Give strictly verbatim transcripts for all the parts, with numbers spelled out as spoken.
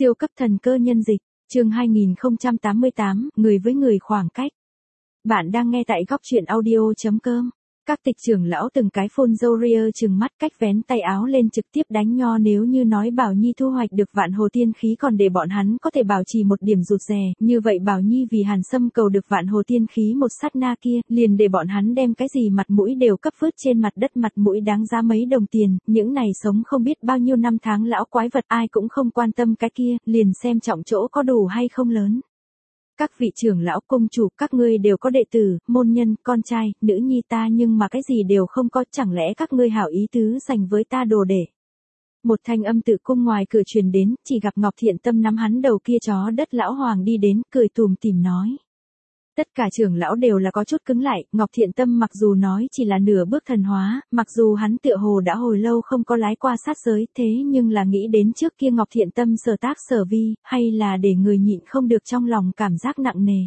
Siêu cấp thần cơ nhân dịch, chương hai nghìn không trăm tám mươi tám, người với người khoảng cách. Bạn đang nghe tại góc truyện audio chấm com. Các tịch trưởng lão từng cái phôn râu ria trừng mắt cách vén tay áo lên trực tiếp đánh nho nếu như nói Bảo Nhi thu hoạch được vạn hồ tiên khí còn để bọn hắn có thể bảo trì một điểm rụt rè, như vậy Bảo Nhi vì Hàn Sâm cầu được vạn hồ tiên khí một sát na kia, liền để bọn hắn đem cái gì mặt mũi đều cấp vứt trên mặt đất, mặt mũi đáng giá mấy đồng tiền, những này sống không biết bao nhiêu năm tháng lão quái vật ai cũng không quan tâm cái kia, liền xem trọng chỗ có đủ hay không lớn. Các vị trưởng lão công chủ, các ngươi đều có đệ tử, môn nhân, con trai, nữ nhi ta nhưng mà cái gì đều không có, chẳng lẽ các ngươi hảo ý tứ dành với ta đồ để. Một thanh âm tự cung ngoài cửa truyền đến, chỉ gặp Ngọc Thiện Tâm nắm hắn đầu kia chó đất lão hoàng đi đến, cười tùm tìm nói. Tất cả trưởng lão đều là có chút cứng lại, Ngọc Thiện Tâm mặc dù nói chỉ là nửa bước thần hóa, mặc dù hắn tựa hồ đã hồi lâu không có lái qua sát giới, thế nhưng là nghĩ đến trước kia Ngọc Thiện Tâm sở tác sở vi, hay là để người nhịn không được trong lòng cảm giác nặng nề.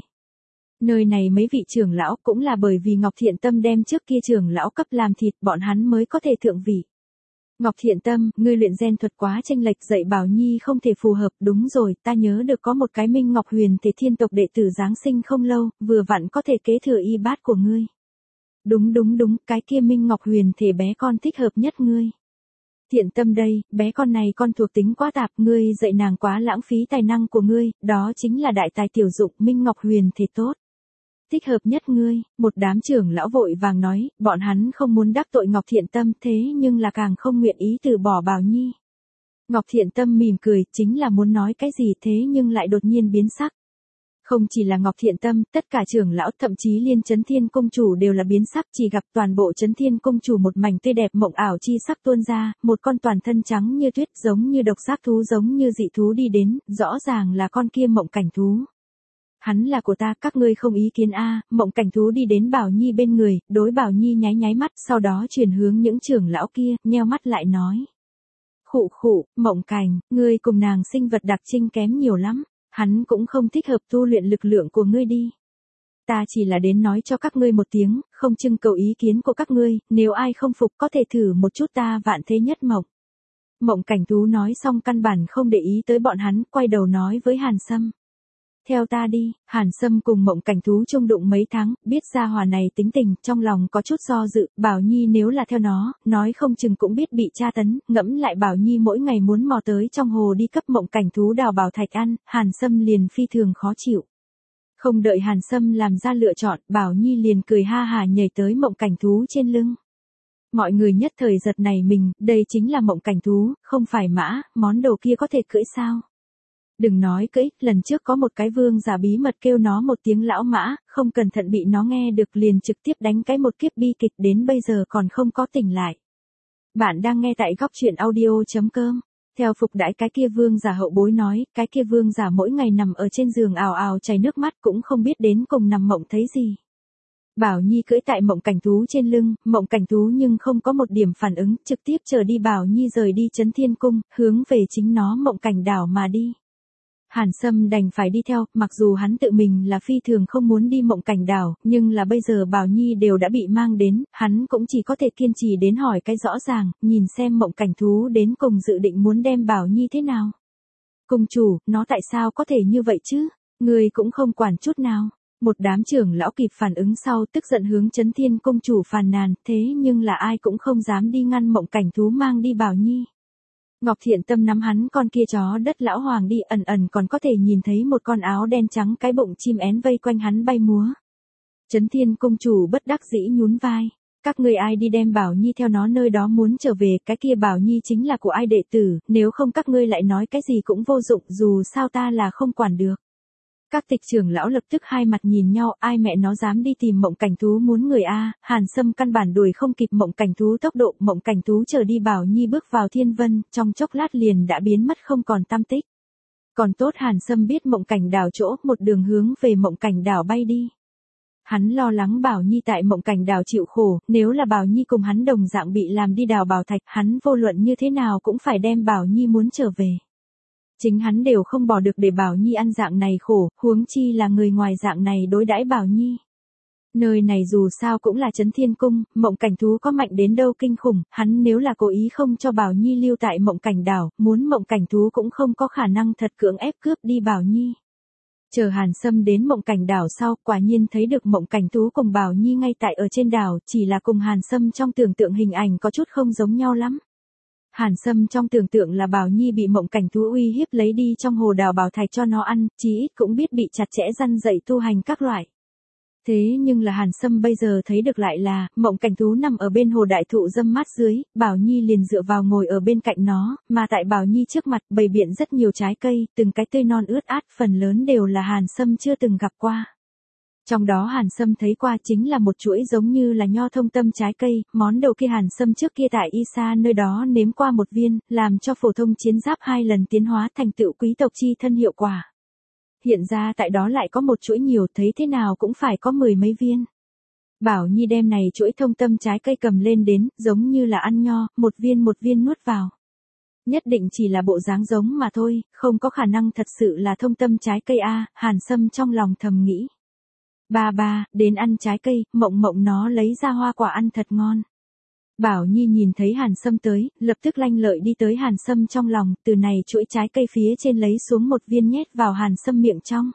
Nơi này mấy vị trưởng lão cũng là bởi vì Ngọc Thiện Tâm đem trước kia trưởng lão cấp làm thịt, bọn hắn mới có thể thượng vị. Ngọc Thiện Tâm, ngươi luyện gen thuật quá chênh lệch, dạy Bảo Nhi không thể phù hợp, đúng rồi, ta nhớ được có một cái Minh Ngọc Huyền Thể thiên tộc đệ tử giáng sinh không lâu, vừa vặn có thể kế thừa y bát của ngươi. Đúng đúng đúng, cái kia Minh Ngọc Huyền Thể bé con thích hợp nhất ngươi. Thiện Tâm đây, bé con này con thuộc tính quá tạp, ngươi dạy nàng quá lãng phí tài năng của ngươi, đó chính là đại tài tiểu dụng, Minh Ngọc Huyền Thể tốt. Thích hợp nhất ngươi, một đám trưởng lão vội vàng nói, bọn hắn không muốn đắc tội Ngọc Thiện Tâm thế nhưng là càng không nguyện ý từ bỏ Bảo Nhi. Ngọc Thiện Tâm mỉm cười, chính là muốn nói cái gì thế nhưng lại đột nhiên biến sắc. Không chỉ là Ngọc Thiện Tâm, tất cả trưởng lão thậm chí liên Chấn Thiên Công Chủ đều là biến sắc, chỉ gặp toàn bộ Chấn Thiên Công Chủ một mảnh tươi đẹp mộng ảo chi sắc tuôn ra, một con toàn thân trắng như tuyết giống như độc giác thú giống như dị thú đi đến, rõ ràng là con kia mộng cảnh thú. Hắn là của ta, các ngươi không ý kiến a? À, mộng cảnh thú đi đến Bảo Nhi bên người, đối Bảo Nhi nháy nháy mắt, sau đó chuyển hướng những trưởng lão kia, nheo mắt lại nói. Khụ khụ, mộng cảnh, ngươi cùng nàng sinh vật đặc trưng kém nhiều lắm, hắn cũng không thích hợp tu luyện lực lượng của ngươi đi. Ta chỉ là đến nói cho các ngươi một tiếng, không trưng cầu ý kiến của các ngươi, nếu ai không phục có thể thử một chút ta vạn thế nhất mộng. Mộng cảnh thú nói xong căn bản không để ý tới bọn hắn, quay đầu nói với Hàn Sâm. Theo ta đi, Hàn Sâm cùng mộng cảnh thú chung đụng mấy tháng, biết ra hòa này tính tình, trong lòng có chút do dự, Bảo Nhi nếu là theo nó, nói không chừng cũng biết bị tra tấn, ngẫm lại Bảo Nhi mỗi ngày muốn mò tới trong hồ đi cấp mộng cảnh thú đào bảo thạch ăn, Hàn Sâm liền phi thường khó chịu. Không đợi Hàn Sâm làm ra lựa chọn, Bảo Nhi liền cười ha hà nhảy tới mộng cảnh thú trên lưng. Mọi người nhất thời giật này mình, đây chính là mộng cảnh thú, không phải mã, món đồ kia có thể cưỡi sao? Đừng nói cưỡi, lần trước có một cái vương giả bí mật kêu nó một tiếng lão mã, không cẩn thận bị nó nghe được liền trực tiếp đánh cái một kiếp bi kịch đến bây giờ còn không có tỉnh lại. Bạn đang nghe tại góc truyện audio chấm com. Theo phục đãi cái kia vương giả hậu bối nói, cái kia vương giả mỗi ngày nằm ở trên giường ào ào chảy nước mắt cũng không biết đến cùng nằm mộng thấy gì. Bảo Nhi cưỡi tại mộng cảnh thú trên lưng, mộng cảnh thú nhưng không có một điểm phản ứng, trực tiếp chờ đi Bảo Nhi rời đi Chấn Thiên Cung, hướng về chính nó mộng cảnh đảo mà đi. Hàn Sâm đành phải đi theo, mặc dù hắn tự mình là phi thường không muốn đi mộng cảnh đảo, nhưng là bây giờ Bảo Nhi đều đã bị mang đến, hắn cũng chỉ có thể kiên trì đến hỏi cái rõ ràng, nhìn xem mộng cảnh thú đến cùng dự định muốn đem Bảo Nhi thế nào. Cung chủ, nó tại sao có thể như vậy chứ? Người cũng không quản chút nào. Một đám trưởng lão kịp phản ứng sau tức giận hướng Chấn Thiên Công Chủ phàn nàn, thế nhưng là ai cũng không dám đi ngăn mộng cảnh thú mang đi Bảo Nhi. Ngọc Thiện Tâm nắm hắn con kia chó đất lão hoàng đi, ẩn ẩn còn có thể nhìn thấy một con áo đen trắng cái bụng chim én vây quanh hắn bay múa. Chấn Thiên Công Chủ bất đắc dĩ nhún vai, các ngươi ai đi đem Bảo Nhi theo nó nơi đó muốn trở về, cái kia Bảo Nhi chính là của ai đệ tử, nếu không các ngươi lại nói cái gì cũng vô dụng, dù sao ta là không quản được. Các tịch trưởng lão lập tức hai mặt nhìn nhau, ai mẹ nó dám đi tìm mộng cảnh thú muốn người a? Hàn Sâm căn bản đuổi không kịp mộng cảnh thú tốc độ, mộng cảnh thú chờ đi Bảo Nhi bước vào thiên vân, trong chốc lát liền đã biến mất không còn tăm tích. Còn tốt Hàn Sâm biết mộng cảnh đảo chỗ, một đường hướng về mộng cảnh đảo bay đi. Hắn lo lắng Bảo Nhi tại mộng cảnh đảo chịu khổ, nếu là Bảo Nhi cùng hắn đồng dạng bị làm đi đào bảo thạch, hắn vô luận như thế nào cũng phải đem Bảo Nhi muốn trở về. Chính hắn đều không bỏ được để Bảo Nhi ăn dạng này khổ, huống chi là người ngoài dạng này đối đãi Bảo Nhi. Nơi này dù sao cũng là Trấn Thiên Cung, Mộng Cảnh Thú có mạnh đến đâu kinh khủng, hắn nếu là cố ý không cho Bảo Nhi lưu tại Mộng Cảnh Đảo, muốn Mộng Cảnh Thú cũng không có khả năng thật cưỡng ép cướp đi Bảo Nhi. Chờ Hàn Sâm đến Mộng Cảnh Đảo sau, quả nhiên thấy được Mộng Cảnh Thú cùng Bảo Nhi ngay tại ở trên đảo, chỉ là cùng Hàn Sâm trong tưởng tượng hình ảnh có chút không giống nhau lắm. Hàn Sâm trong tưởng tượng là Bảo Nhi bị Mộng Cảnh Thú uy hiếp lấy đi trong hồ đào bảo thạch cho nó ăn, chí ít cũng biết bị chặt chẽ răn dạy tu hành các loại. Thế nhưng là Hàn Sâm bây giờ thấy được lại là, Mộng Cảnh Thú nằm ở bên hồ đại thụ râm mát dưới, Bảo Nhi liền dựa vào ngồi ở bên cạnh nó, mà tại Bảo Nhi trước mặt bày biện rất nhiều trái cây, từng cái tươi non ướt át, phần lớn đều là Hàn Sâm chưa từng gặp qua. Trong đó Hàn Sâm thấy qua chính là một chuỗi giống như là nho thông tâm trái cây, món đầu kia Hàn Sâm trước kia tại Y Sa nơi đó nếm qua một viên, làm cho phổ thông chiến giáp hai lần tiến hóa thành tựu quý tộc chi thân hiệu quả. Hiện ra tại đó lại có một chuỗi nhiều, thấy thế nào cũng phải có mười mấy viên. Bảo Nhi đem này chuỗi thông tâm trái cây cầm lên đến, giống như là ăn nho, một viên một viên nuốt vào. Nhất định chỉ là bộ dáng giống mà thôi, không có khả năng thật sự là thông tâm trái cây a, Hàn Sâm trong lòng thầm nghĩ. Ba ba, đến ăn trái cây, Mộng Mộng nó lấy ra hoa quả ăn thật ngon. Bảo Nhi nhìn thấy Hàn Sâm tới, lập tức lanh lợi đi tới Hàn Sâm trong lòng, từ này chuỗi trái cây phía trên lấy xuống một viên nhét vào Hàn Sâm miệng trong.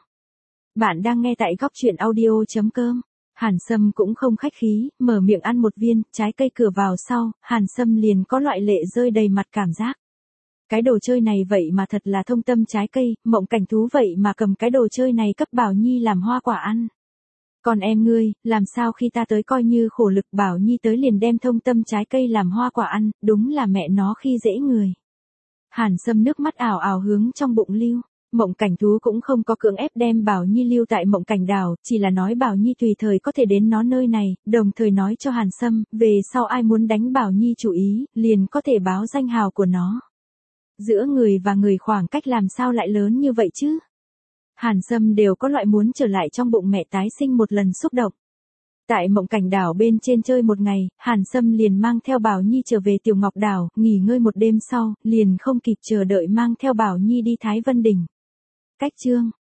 Bạn đang nghe tại góc truyện audio chấm com. Hàn Sâm cũng không khách khí, mở miệng ăn một viên, trái cây cửa vào sau, Hàn Sâm liền có loại lệ rơi đầy mặt cảm giác. Cái đồ chơi này vậy mà thật là thông tâm trái cây, Mộng Cảnh Thú vậy mà cầm cái đồ chơi này cấp Bảo Nhi làm hoa quả ăn. Còn em ngươi, làm sao khi ta tới coi như khổ lực Bảo Nhi tới liền đem thông tâm trái cây làm hoa quả ăn, đúng là mẹ nó khi dễ người. Hàn Sâm nước mắt ảo ảo hướng trong bụng lưu, Mộng Cảnh Thú cũng không có cưỡng ép đem Bảo Nhi lưu tại Mộng Cảnh Đảo, chỉ là nói Bảo Nhi tùy thời có thể đến nó nơi này, đồng thời nói cho Hàn Sâm, về sau ai muốn đánh Bảo Nhi chủ ý, liền có thể báo danh hào của nó. Giữa người và người khoảng cách làm sao lại lớn như vậy chứ? Hàn Sâm đều có loại muốn trở lại trong bụng mẹ tái sinh một lần xúc động. Tại Mộng Cảnh Đảo bên trên chơi một ngày, Hàn Sâm liền mang theo Bảo Nhi trở về Tiểu Ngọc Đảo, nghỉ ngơi một đêm sau, liền không kịp chờ đợi mang theo Bảo Nhi đi Thái Vân Đỉnh. Cách chương